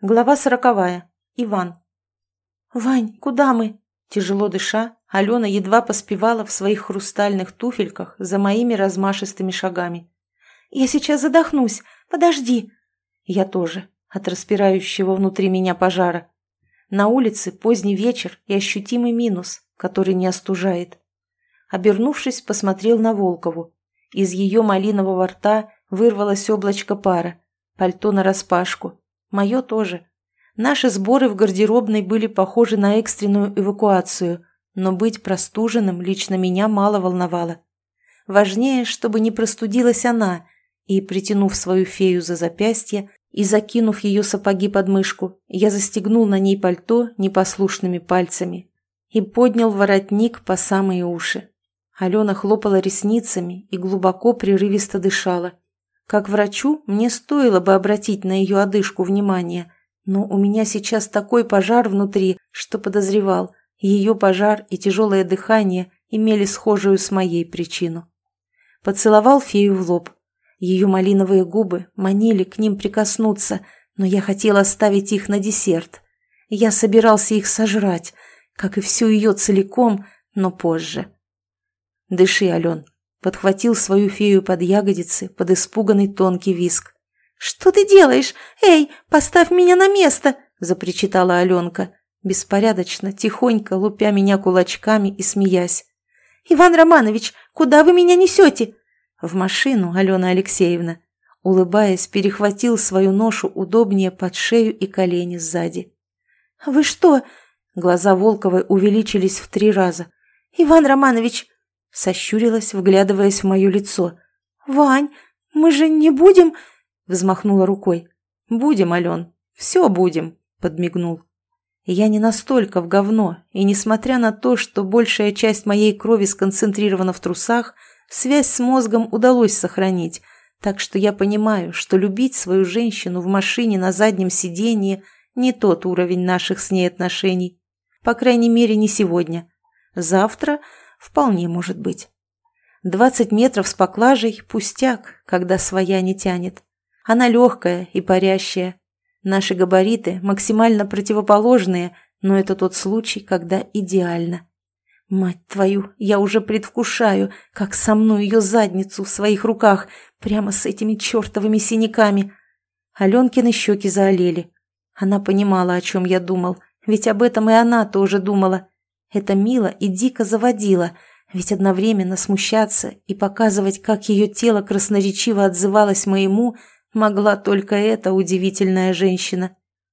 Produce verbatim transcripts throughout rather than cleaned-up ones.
Глава сороковая. Иван. «Вань, куда мы?» Тяжело дыша, Алена едва поспевала в своих хрустальных туфельках за моими размашистыми шагами. «Я сейчас задохнусь. Подожди!» Я тоже, от распирающего внутри меня пожара. На улице поздний вечер и ощутимый минус, который не остужает. Обернувшись, посмотрел на Волкову. Из ее малинового рта вырвалось облачко пара. Пальто нараспашку. Мое тоже. Наши сборы в гардеробной были похожи на экстренную эвакуацию, но быть простуженным лично меня мало волновало. Важнее, чтобы не простудилась она, и, притянув свою фею за запястье и закинув ее сапоги под мышку, я застегнул на ней пальто непослушными пальцами и поднял воротник по самые уши. Алена хлопала ресницами и глубоко прерывисто дышала. Как врачу мне стоило бы обратить на ее одышку внимание, но у меня сейчас такой пожар внутри, что подозревал, ее пожар и тяжелое дыхание имели схожую с моей причину. Поцеловал фею в лоб. Ее малиновые губы манили к ним прикоснуться, но я хотел оставить их на десерт. Я собирался их сожрать, как и всю ее целиком, но позже. «Дыши, Ален», — подхватил свою фею под ягодицы, под испуганный тонкий визг. «Что ты делаешь? Эй, поставь меня на место!» – запричитала Аленка, беспорядочно, тихонько лупя меня кулачками и смеясь. «Иван Романович, куда вы меня несете?» «В машину, Алена Алексеевна», – улыбаясь, перехватил свою ношу удобнее под шею и колени сзади. «Вы что?» – глаза Волковой увеличились в три раза. «Иван Романович!» – сощурилась, вглядываясь в мое лицо. «Вань, мы же не будем...» Взмахнула рукой. «Будем, Ален, все будем», — подмигнул. Я не настолько в говно, и несмотря на то, что большая часть моей крови сконцентрирована в трусах, связь с мозгом удалось сохранить, так что я понимаю, что любить свою женщину в машине на заднем сиденье не тот уровень наших с ней отношений. По крайней мере, не сегодня. Завтра вполне может быть. Двадцать метров с поклажей – пустяк, когда своя не тянет. Она легкая и парящая. Наши габариты максимально противоположные, но это тот случай, когда идеально. Мать твою, я уже предвкушаю, как сомну ее задницу в своих руках, прямо с этими чертовыми синяками. Аленкины щеки заолели. Она понимала, о чем я думал, ведь об этом и она тоже думала. Это мило и дико заводило, ведь одновременно смущаться и показывать, как ее тело красноречиво отзывалось моему, могла только эта удивительная женщина.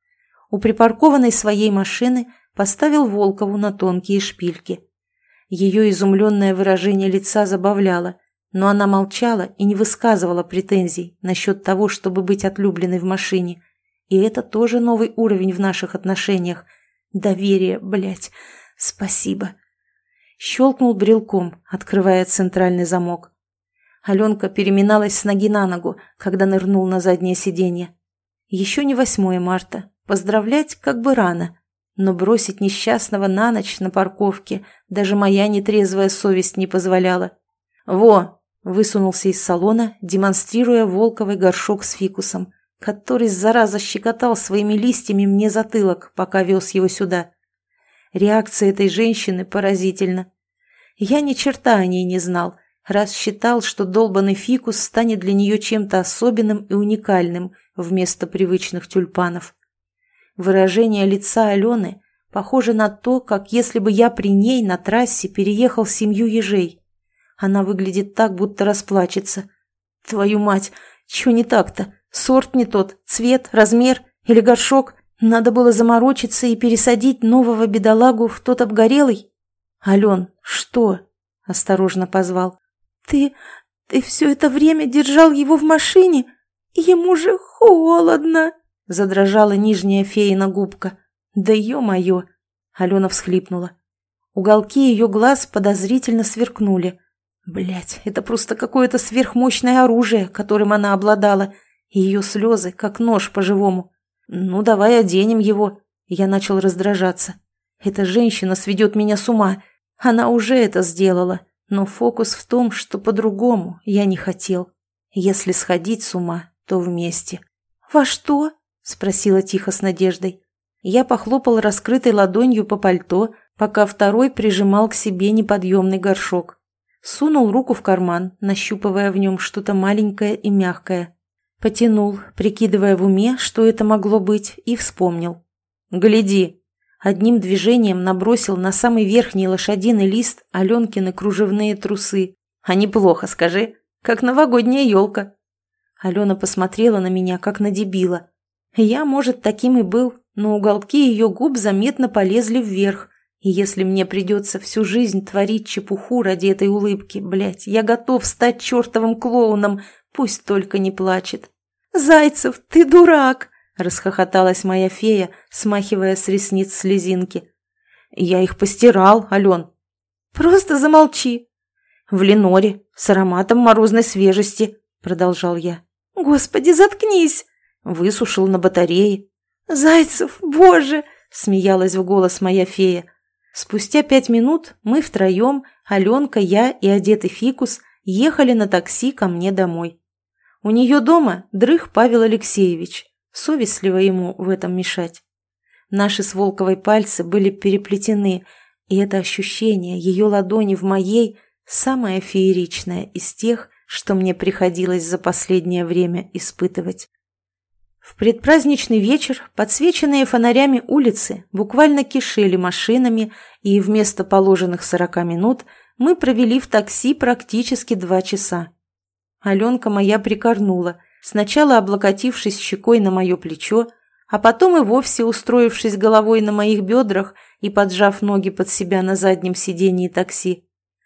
У припаркованной своей машины поставил Волкову на тонкие шпильки. Ее изумленное выражение лица забавляло, но она молчала и не высказывала претензий насчет того, чтобы быть отлюбленной в машине. И это тоже новый уровень в наших отношениях. Доверие, блядь. Спасибо. Щелкнул брелком, открывая центральный замок. Аленка переминалась с ноги на ногу, когда нырнул на заднее сиденье. Еще не восьмое марта. Поздравлять как бы рано. Но бросить несчастного на ночь на парковке даже моя нетрезвая совесть не позволяла. «Во!» – высунулся из салона, демонстрируя Волковой горшок с фикусом, который, зараза, щекотал своими листьями мне затылок, пока вез его сюда. Реакция этой женщины поразительна. Я ни черта о ней не знал, раз считал, что долбанный фикус станет для нее чем-то особенным и уникальным вместо привычных тюльпанов. Выражение лица Алены похоже на то, как если бы я при ней на трассе переехал семью ежей. Она выглядит так, будто расплачется. Твою мать, чё не так-то? Сорт не тот, цвет, размер или горшок? Надо было заморочиться и пересадить нового бедолагу в тот обгорелый? Ален, что? Осторожно позвал. Ты, ты все это время держал его в машине? Ему же холодно, задрожала нижняя феина губка. Да ё-моё! Алена всхлипнула. Уголки ее глаз подозрительно сверкнули. Блять, это просто какое-то сверхмощное оружие, которым она обладала, и ее слезы, как нож по-живому. Ну, давай оденем его. Я начал раздражаться. Эта женщина сведет меня с ума. Она уже это сделала. Но фокус в том, что по-другому я не хотел. Если сходить с ума, то вместе. «Во что?» – спросила тихо с надеждой. Я похлопал раскрытой ладонью по пальто, пока второй прижимал к себе неподъемный горшок. Сунул руку в карман, нащупывая в нем что-то маленькое и мягкое. Потянул, прикидывая в уме, что это могло быть, и вспомнил. «Гляди!» Одним движением набросил на самый верхний лошадиный лист Аленкины кружевные трусы. «А неплохо, скажи, как новогодняя елка!» Алена посмотрела на меня, как на дебила. Я, может, таким и был, но уголки ее губ заметно полезли вверх. И если мне придется всю жизнь творить чепуху ради этой улыбки, блядь, я готов стать чертовым клоуном, пусть только не плачет. «Зайцев, ты дурак!» — расхохоталась моя фея, смахивая с ресниц слезинки. «Я их постирал, Ален». «Просто замолчи». «В леноре, с ароматом морозной свежести», — продолжал я. «Господи, заткнись!» Высушил на батарее. «Зайцев, боже!» — смеялась в голос моя фея. Спустя пять минут мы втроем, Аленка, я и одетый фикус, ехали на такси ко мне домой. У нее дома дрых Павел Алексеевич. Совестливо ему в этом мешать. Наши с Волковой пальцы были переплетены, и это ощущение ее ладони в моей самое фееричное из тех, что мне приходилось за последнее время испытывать. В предпраздничный вечер подсвеченные фонарями улицы буквально кишели машинами, и вместо положенных сорока минут мы провели в такси практически два часа. Аленка моя прикорнула, сначала облокотившись щекой на мое плечо, а потом и вовсе устроившись головой на моих бедрах и поджав ноги под себя на заднем сидении такси.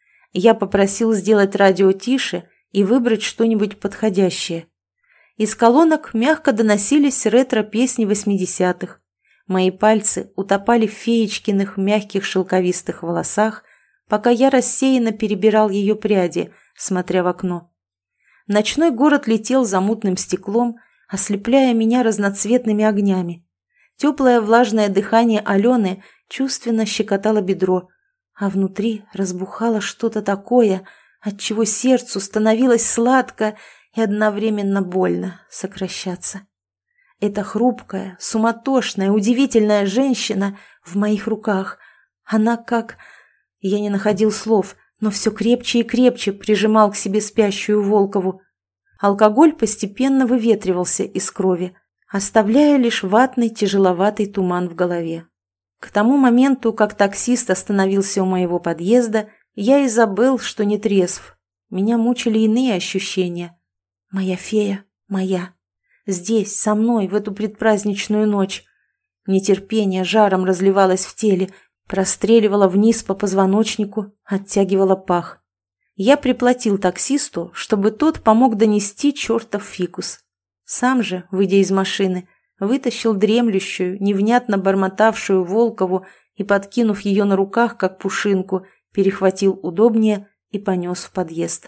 Я попросил сделать радио тише и выбрать что-нибудь подходящее. Из колонок мягко доносились ретро-песни восьмидесятых. Мои пальцы утопали в феечкиных мягких шелковистых волосах, пока я рассеянно перебирал ее пряди, смотря в окно. Ночной город летел за мутным стеклом, ослепляя меня разноцветными огнями. Теплое влажное дыхание Алены чувственно щекотало бедро, а внутри разбухало что-то такое, отчего сердцу становилось сладко и одновременно больно сокращаться. Эта хрупкая, суматошная, удивительная женщина в моих руках. Она как... Я не находил слов, но все крепче и крепче прижимал к себе спящую Волкову. Алкоголь постепенно выветривался из крови, оставляя лишь ватный тяжеловатый туман в голове. К тому моменту, как таксист остановился у моего подъезда, я и забыл, что не трезв. Меня мучили иные ощущения. Моя фея, моя. Здесь, со мной, в эту предпраздничную ночь. Нетерпение жаром разливалось в теле, простреливало вниз по позвоночнику, оттягивало пах. Я приплатил таксисту, чтобы тот помог донести чертов фикус. Сам же, выйдя из машины, вытащил дремлющую, невнятно бормотавшую Волкову и, подкинув ее на руках, как пушинку, перехватил удобнее и понес в подъезд.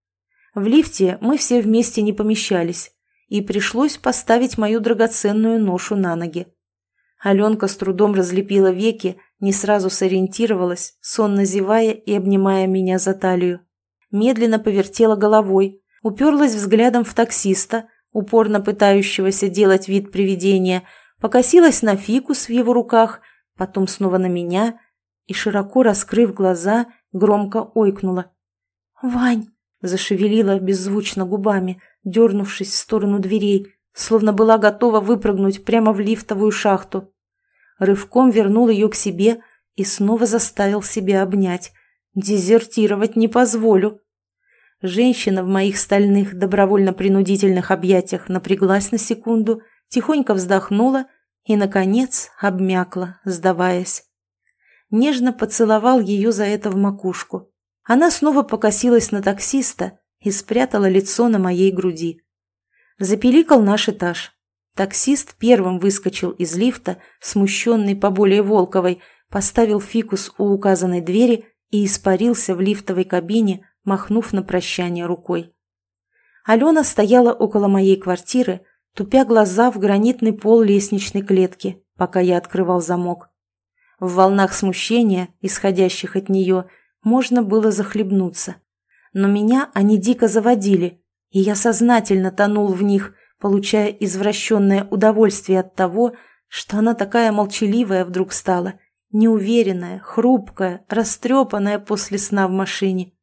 В лифте мы все вместе не помещались, и пришлось поставить мою драгоценную ношу на ноги. Аленка с трудом разлепила веки, не сразу сориентировалась, сонно зевая и обнимая меня за талию. Медленно повертела головой, уперлась взглядом в таксиста, упорно пытающегося делать вид привидения, покосилась на фикус в его руках, потом снова на меня и, широко раскрыв глаза, громко ойкнула. «Вань!» – зашевелила беззвучно губами, дернувшись в сторону дверей, словно была готова выпрыгнуть прямо в лифтовую шахту. Рывком вернул ее к себе и снова заставил себя обнять. Дезертировать не позволю. Женщина в моих стальных добровольно-принудительных объятиях напряглась на секунду, тихонько вздохнула и, наконец, обмякла, сдаваясь. Нежно поцеловал ее за это в макушку. Она снова покосилась на таксиста и спрятала лицо на моей груди. Запиликал наш этаж. Таксист первым выскочил из лифта, смущенный поболее Волковой, поставил фикус у указанной двери и испарился в лифтовой кабине, махнув на прощание рукой. Алена стояла около моей квартиры, тупя глаза в гранитный пол лестничной клетки, пока я открывал замок. В волнах смущения, исходящих от нее, можно было захлебнуться. Но меня они дико заводили, и я сознательно тонул в них, получая извращенное удовольствие от того, что она такая молчаливая вдруг стала, неуверенная, хрупкая, растрепанная после сна в машине.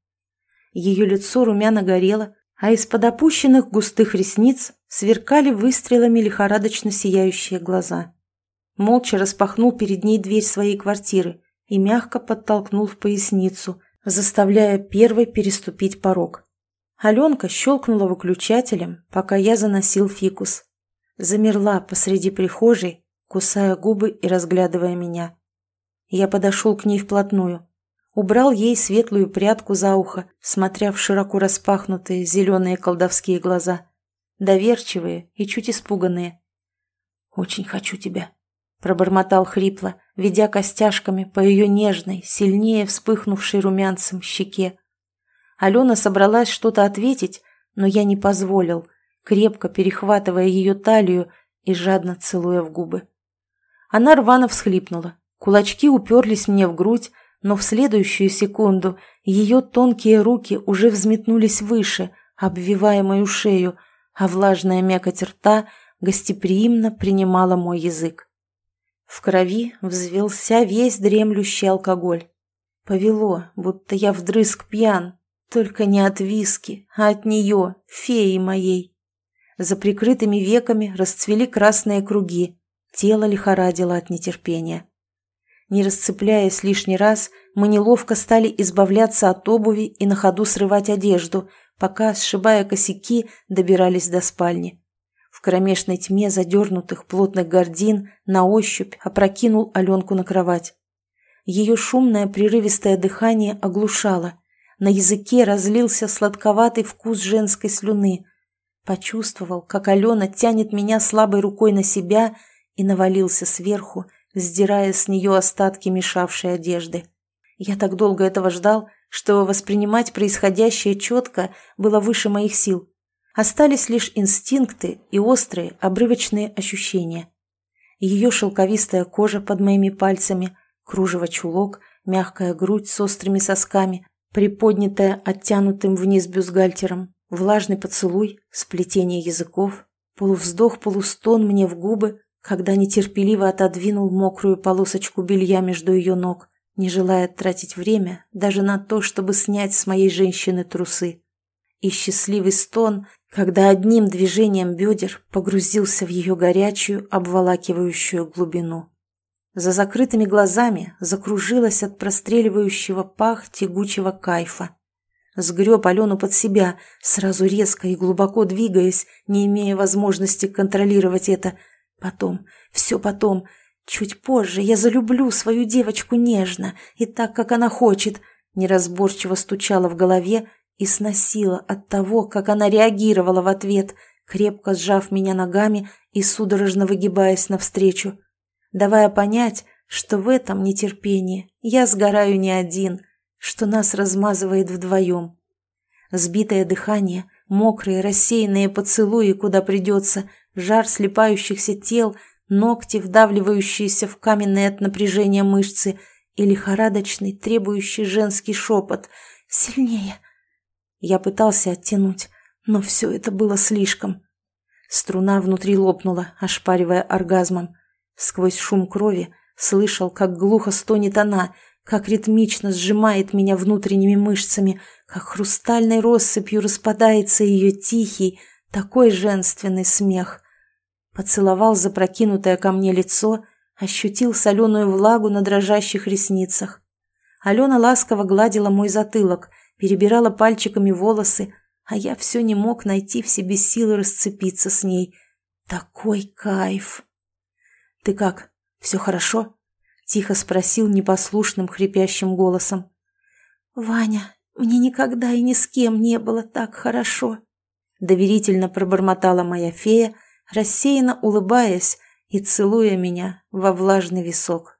Ее лицо румяно горело, а из-под опущенных густых ресниц сверкали выстрелами лихорадочно сияющие глаза. Молча распахнул перед ней дверь своей квартиры и мягко подтолкнул в поясницу, заставляя первой переступить порог. Аленка щелкнула выключателем, пока я заносил фикус. Замерла посреди прихожей, кусая губы и разглядывая меня. Я подошел к ней вплотную. Убрал ей светлую прядку за ухо, смотря в широко распахнутые зеленые колдовские глаза. Доверчивые и чуть испуганные. «Очень хочу тебя», — пробормотал хрипло, ведя костяшками по ее нежной, сильнее вспыхнувшей румянцем щеке. Алена собралась что-то ответить, но я не позволил, крепко перехватывая ее талию и жадно целуя в губы. Она рвано всхлипнула, кулачки уперлись мне в грудь, но в следующую секунду ее тонкие руки уже взметнулись выше, обвивая мою шею, а влажная мякоть рта гостеприимно принимала мой язык. В крови взвелся весь дремлющий алкоголь. Повело, будто я вдрызг пьян, только не от виски, а от нее, феи моей. За прикрытыми веками расцвели красные круги, тело лихорадило от нетерпения. Не расцепляясь лишний раз, мы неловко стали избавляться от обуви и на ходу срывать одежду, пока, сшибая косяки, добирались до спальни. В кромешной тьме задернутых плотных гардин на ощупь опрокинул Аленку на кровать. Ее шумное прерывистое дыхание оглушало. На языке разлился сладковатый вкус женской слюны. Почувствовал, как Алена тянет меня слабой рукой на себя и навалился сверху, сдирая с нее остатки мешавшей одежды. Я так долго этого ждал, что воспринимать происходящее четко было выше моих сил. Остались лишь инстинкты и острые, обрывочные ощущения. Ее шелковистая кожа под моими пальцами, кружево-чулок, мягкая грудь с острыми сосками, приподнятая оттянутым вниз бюстгальтером, влажный поцелуй, сплетение языков, полувздох-полустон мне в губы, когда нетерпеливо отодвинул мокрую полосочку белья между ее ног, не желая тратить время даже на то, чтобы снять с моей женщины трусы. И счастливый стон, когда одним движением бедер погрузился в ее горячую, обволакивающую глубину. За закрытыми глазами закружилась от простреливающего пах тягучего кайфа. Сгреб Алену под себя, сразу резко и глубоко двигаясь, не имея возможности контролировать это. Потом, все потом, чуть позже я залюблю свою девочку нежно и так, как она хочет, неразборчиво стучала в голове и сносила от того, как она реагировала в ответ, крепко сжав меня ногами и судорожно выгибаясь навстречу, давая понять, что в этом нетерпении я сгораю не один, что нас размазывает вдвоем. Сбитое дыхание, мокрые рассеянные поцелуи, куда придется, жар слипающихся тел, ногти, вдавливающиеся в каменные от напряжения мышцы, и лихорадочный, требующий женский шепот «Сильнее!». Я пытался оттянуть, но все это было слишком. Струна внутри лопнула, ошпаривая оргазмом. Сквозь шум крови слышал, как глухо стонет она, как ритмично сжимает меня внутренними мышцами, как хрустальной россыпью распадается ее тихий, такой женственный смех. Поцеловал запрокинутое ко мне лицо, ощутил соленую влагу на дрожащих ресницах. Алена ласково гладила мой затылок, перебирала пальчиками волосы, а я все не мог найти в себе силы расцепиться с ней. Такой кайф! «Ты как? Все хорошо?» — тихо спросил непослушным хрипящим голосом. «Ваня, мне никогда и ни с кем не было так хорошо», — доверительно пробормотала моя фея, рассеянно улыбаясь и целуя меня во влажный висок.